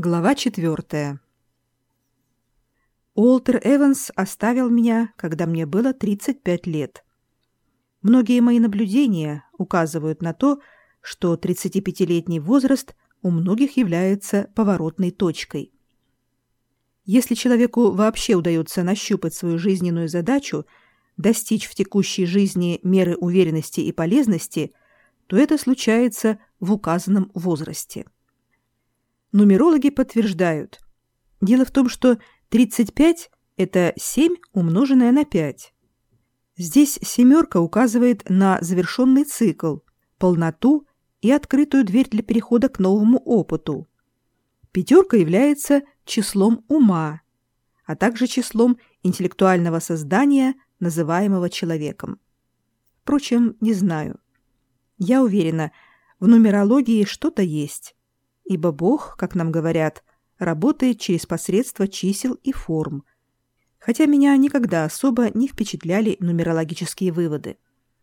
Глава 4. Уолтер Эванс оставил меня, когда мне было 35 лет. Многие мои наблюдения указывают на то, что 35-летний возраст у многих является поворотной точкой. Если человеку вообще удается нащупать свою жизненную задачу, достичь в текущей жизни меры уверенности и полезности, то это случается в указанном возрасте. Нумерологи подтверждают. Дело в том, что 35 – это 7 умноженное на 5. Здесь семерка указывает на завершенный цикл, полноту и открытую дверь для перехода к новому опыту. Пятерка является числом ума, а также числом интеллектуального создания, называемого человеком. Впрочем, не знаю. Я уверена, в нумерологии что-то есть. Ибо Бог, как нам говорят, работает через посредство чисел и форм, хотя меня никогда особо не впечатляли нумерологические выводы.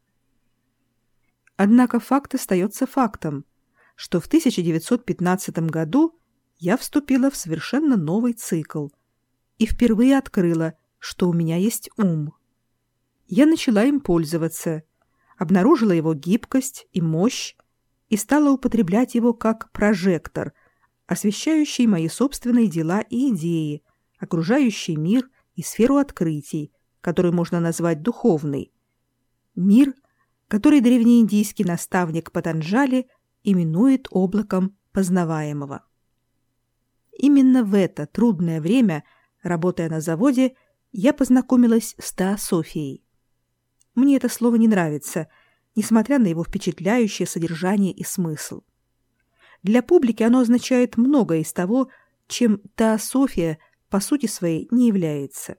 Однако факт остается фактом, что в 1915 году я вступила в совершенно новый цикл и впервые открыла, что у меня есть ум. Я начала им пользоваться, обнаружила его гибкость и мощь, и стала употреблять его как прожектор, освещающий мои собственные дела и идеи, окружающий мир и сферу открытий, которую можно назвать духовной. Мир, который древнеиндийский наставник Патанджали именует облаком познаваемого. Именно в это трудное время, работая на заводе, я познакомилась с теософией. Мне это слово не нравится, несмотря на его впечатляющее содержание и смысл. Для публики оно означает многое из того, чем теософия по сути своей не является.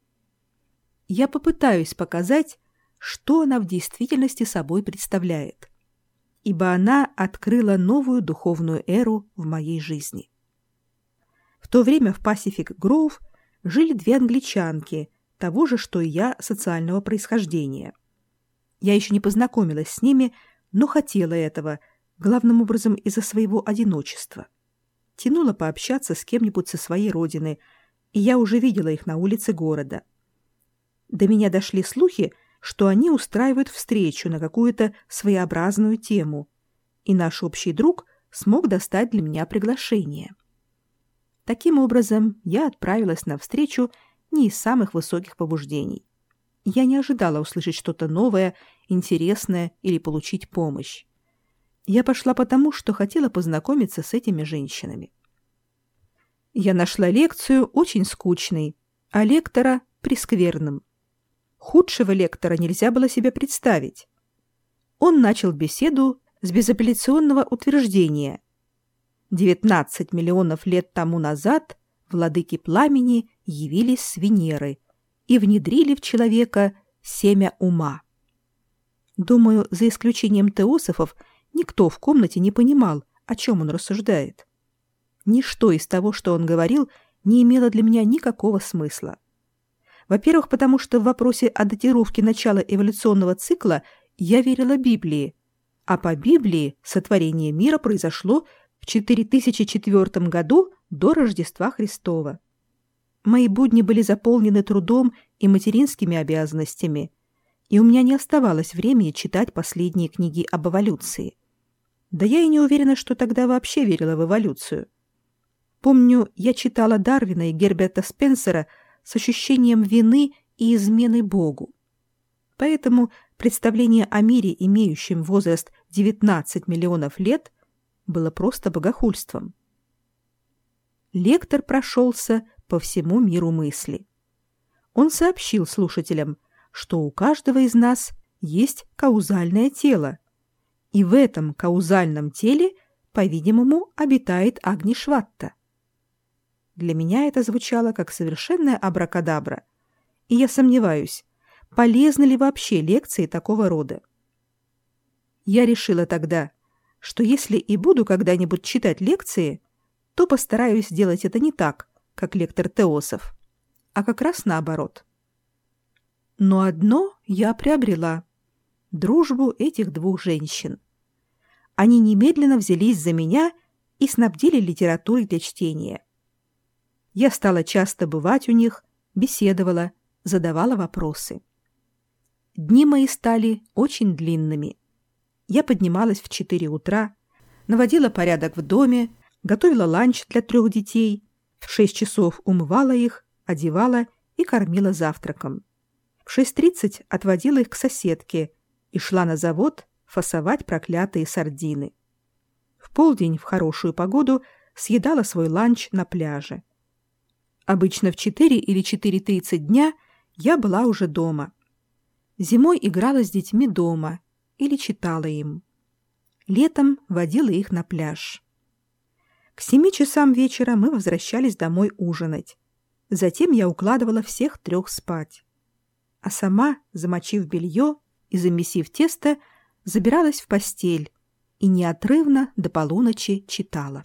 Я попытаюсь показать, что она в действительности собой представляет, ибо она открыла новую духовную эру в моей жизни. В то время в Пасифик-Гроув жили две англичанки, того же, что и я, социального происхождения. Я еще не познакомилась с ними, но хотела этого, главным образом из-за своего одиночества. Тянула пообщаться с кем-нибудь со своей родины, и я уже видела их на улице города. До меня дошли слухи, что они устраивают встречу на какую-то своеобразную тему, и наш общий друг смог достать для меня приглашение. Таким образом, я отправилась на встречу не из самых высоких побуждений. Я не ожидала услышать что-то новое, интересное или получить помощь. Я пошла потому, что хотела познакомиться с этими женщинами. Я нашла лекцию очень скучной, а лектора прескверным. Худшего лектора нельзя было себе представить. Он начал беседу с безапелляционного утверждения. 19 миллионов лет тому назад владыки пламени явились с Венеры и внедрили в человека семя ума. Думаю, за исключением теософов, никто в комнате не понимал, о чем он рассуждает. Ничто из того, что он говорил, не имело для меня никакого смысла. Во-первых, потому что в вопросе о датировке начала эволюционного цикла я верила Библии, а по Библии сотворение мира произошло в 4004 году до Рождества Христова. Мои будни были заполнены трудом и материнскими обязанностями, и у меня не оставалось времени читать последние книги об эволюции. Да я и не уверена, что тогда вообще верила в эволюцию. Помню, я читала Дарвина и Герберта Спенсера с ощущением вины и измены Богу. Поэтому представление о мире, имеющем возраст 19 миллионов лет, было просто богохульством. Лектор прошелся по всему миру мысли. Он сообщил слушателям, что у каждого из нас есть каузальное тело, и в этом каузальном теле, по-видимому, обитает Агни-Шватта. Для меня это звучало как совершенная абракадабра, и я сомневаюсь, полезны ли вообще лекции такого рода. Я решила тогда, что если и буду когда-нибудь читать лекции, то постараюсь сделать это не так, как лектор теософ, а как раз наоборот. Но одно я приобрела – дружбу этих двух женщин. Они немедленно взялись за меня и снабдили литературой для чтения. Я стала часто бывать у них, беседовала, задавала вопросы. Дни мои стали очень длинными. Я поднималась в 4 утра, наводила порядок в доме, готовила ланч для 3 детей, в 6 часов умывала их, одевала и кормила завтраком. В 6:30 отводила их к соседке и шла на завод фасовать проклятые сардины. В полдень в хорошую погоду съедала свой ланч на пляже. Обычно в 4 или 4:30 дня я была уже дома. Зимой играла с детьми дома или читала им. Летом водила их на пляж. К 7 часам вечера мы возвращались домой ужинать. Затем я укладывала всех 3 спать. А сама, замочив белье и замесив тесто, забиралась в постель и неотрывно до полуночи читала.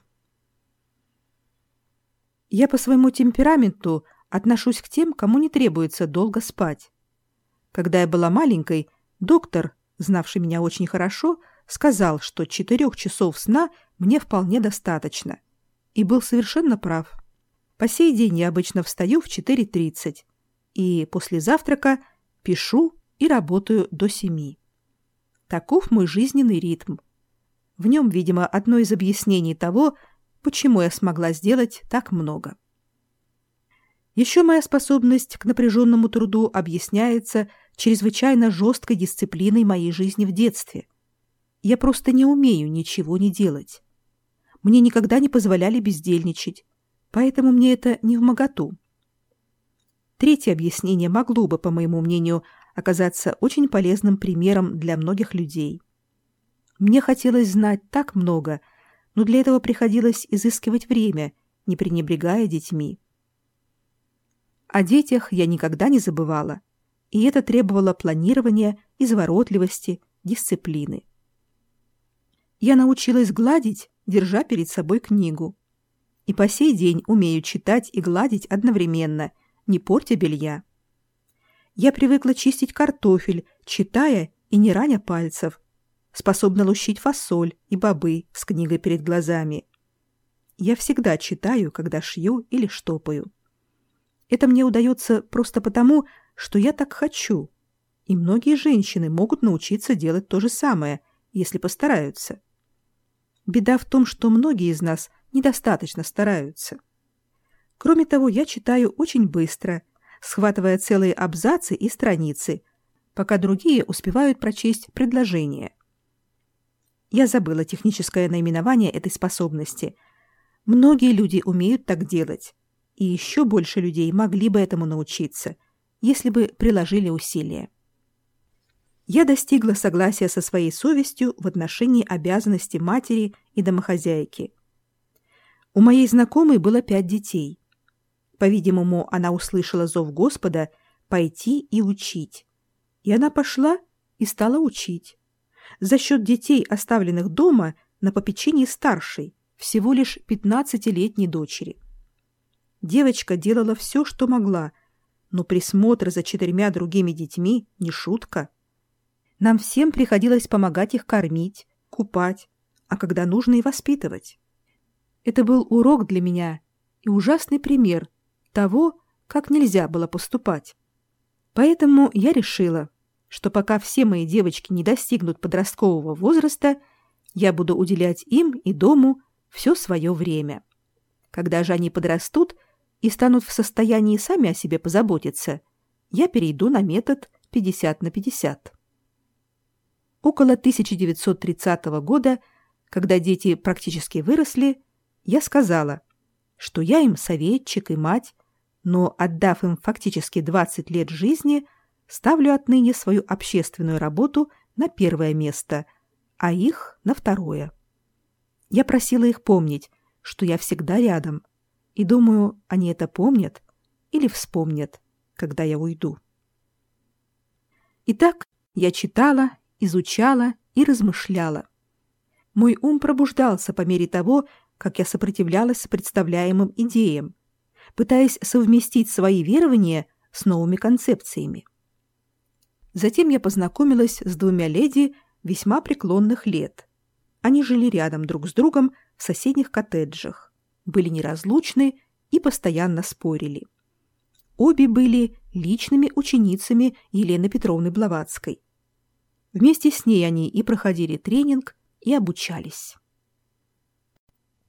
Я по своему темпераменту отношусь к тем, кому не требуется долго спать. Когда я была маленькой, доктор, знавший меня очень хорошо, сказал, что 4 часов сна мне вполне достаточно. И был совершенно прав. По сей день я обычно встаю в 4:30 и после завтрака пишу и работаю до 7. Таков мой жизненный ритм. В нем, видимо, одно из объяснений того, почему я смогла сделать так много. Еще моя способность к напряженному труду объясняется чрезвычайно жесткой дисциплиной моей жизни в детстве. Я просто не умею ничего не делать. Мне никогда не позволяли бездельничать, поэтому мне это невмоготу. Третье объяснение могло бы, по моему мнению, оказаться очень полезным примером для многих людей. Мне хотелось знать так много, но для этого приходилось изыскивать время, не пренебрегая детьми. О детях я никогда не забывала, и это требовало планирования, изворотливости, дисциплины. Я научилась гладить, держа перед собой книгу. И по сей день умею читать и гладить одновременно, не портя белья. Я привыкла чистить картофель, читая и не раня пальцев, способна лущить фасоль и бобы с книгой перед глазами. Я всегда читаю, когда шью или штопаю. Это мне удается просто потому, что я так хочу, и многие женщины могут научиться делать то же самое, если постараются. Беда в том, что многие из нас недостаточно стараются. Кроме того, я читаю очень быстро, схватывая целые абзацы и страницы, пока другие успевают прочесть предложение. Я забыла техническое наименование этой способности. Многие люди умеют так делать, и еще больше людей могли бы этому научиться, если бы приложили усилия. Я достигла согласия со своей совестью в отношении обязанностей матери и домохозяйки. У моей знакомой было 5 детей. По-видимому, она услышала зов Господа пойти и учить. И она пошла и стала учить. За счет детей, оставленных дома, на попечении старшей, всего лишь 15-летней дочери. Девочка делала все, что могла, но присмотр за 4 другими детьми не шутка. Нам всем приходилось помогать их кормить, купать, а когда нужно и воспитывать. Это был урок для меня и ужасный пример того, как нельзя было поступать. Поэтому я решила, что пока все мои девочки не достигнут подросткового возраста, я буду уделять им и дому все свое время. Когда же они подрастут и станут в состоянии сами о себе позаботиться, я перейду на метод 50/50. Около 1930 года, когда дети практически выросли, я сказала, что я им советчик и мать, но, отдав им фактически 20 лет жизни, ставлю отныне свою общественную работу на первое место, а их на второе. Я просила их помнить, что я всегда рядом, и думаю, они это помнят или вспомнят, когда я уйду. Итак, я читала, изучала и размышляла. Мой ум пробуждался по мере того, как я сопротивлялась представляемым идеям, пытаясь совместить свои верования с новыми концепциями. Затем я познакомилась с 2 леди весьма преклонных лет. Они жили рядом друг с другом в соседних коттеджах, были неразлучны и постоянно спорили. Обе были личными ученицами Елены Петровны Блаватской. Вместе с ней они и проходили тренинг, и обучались.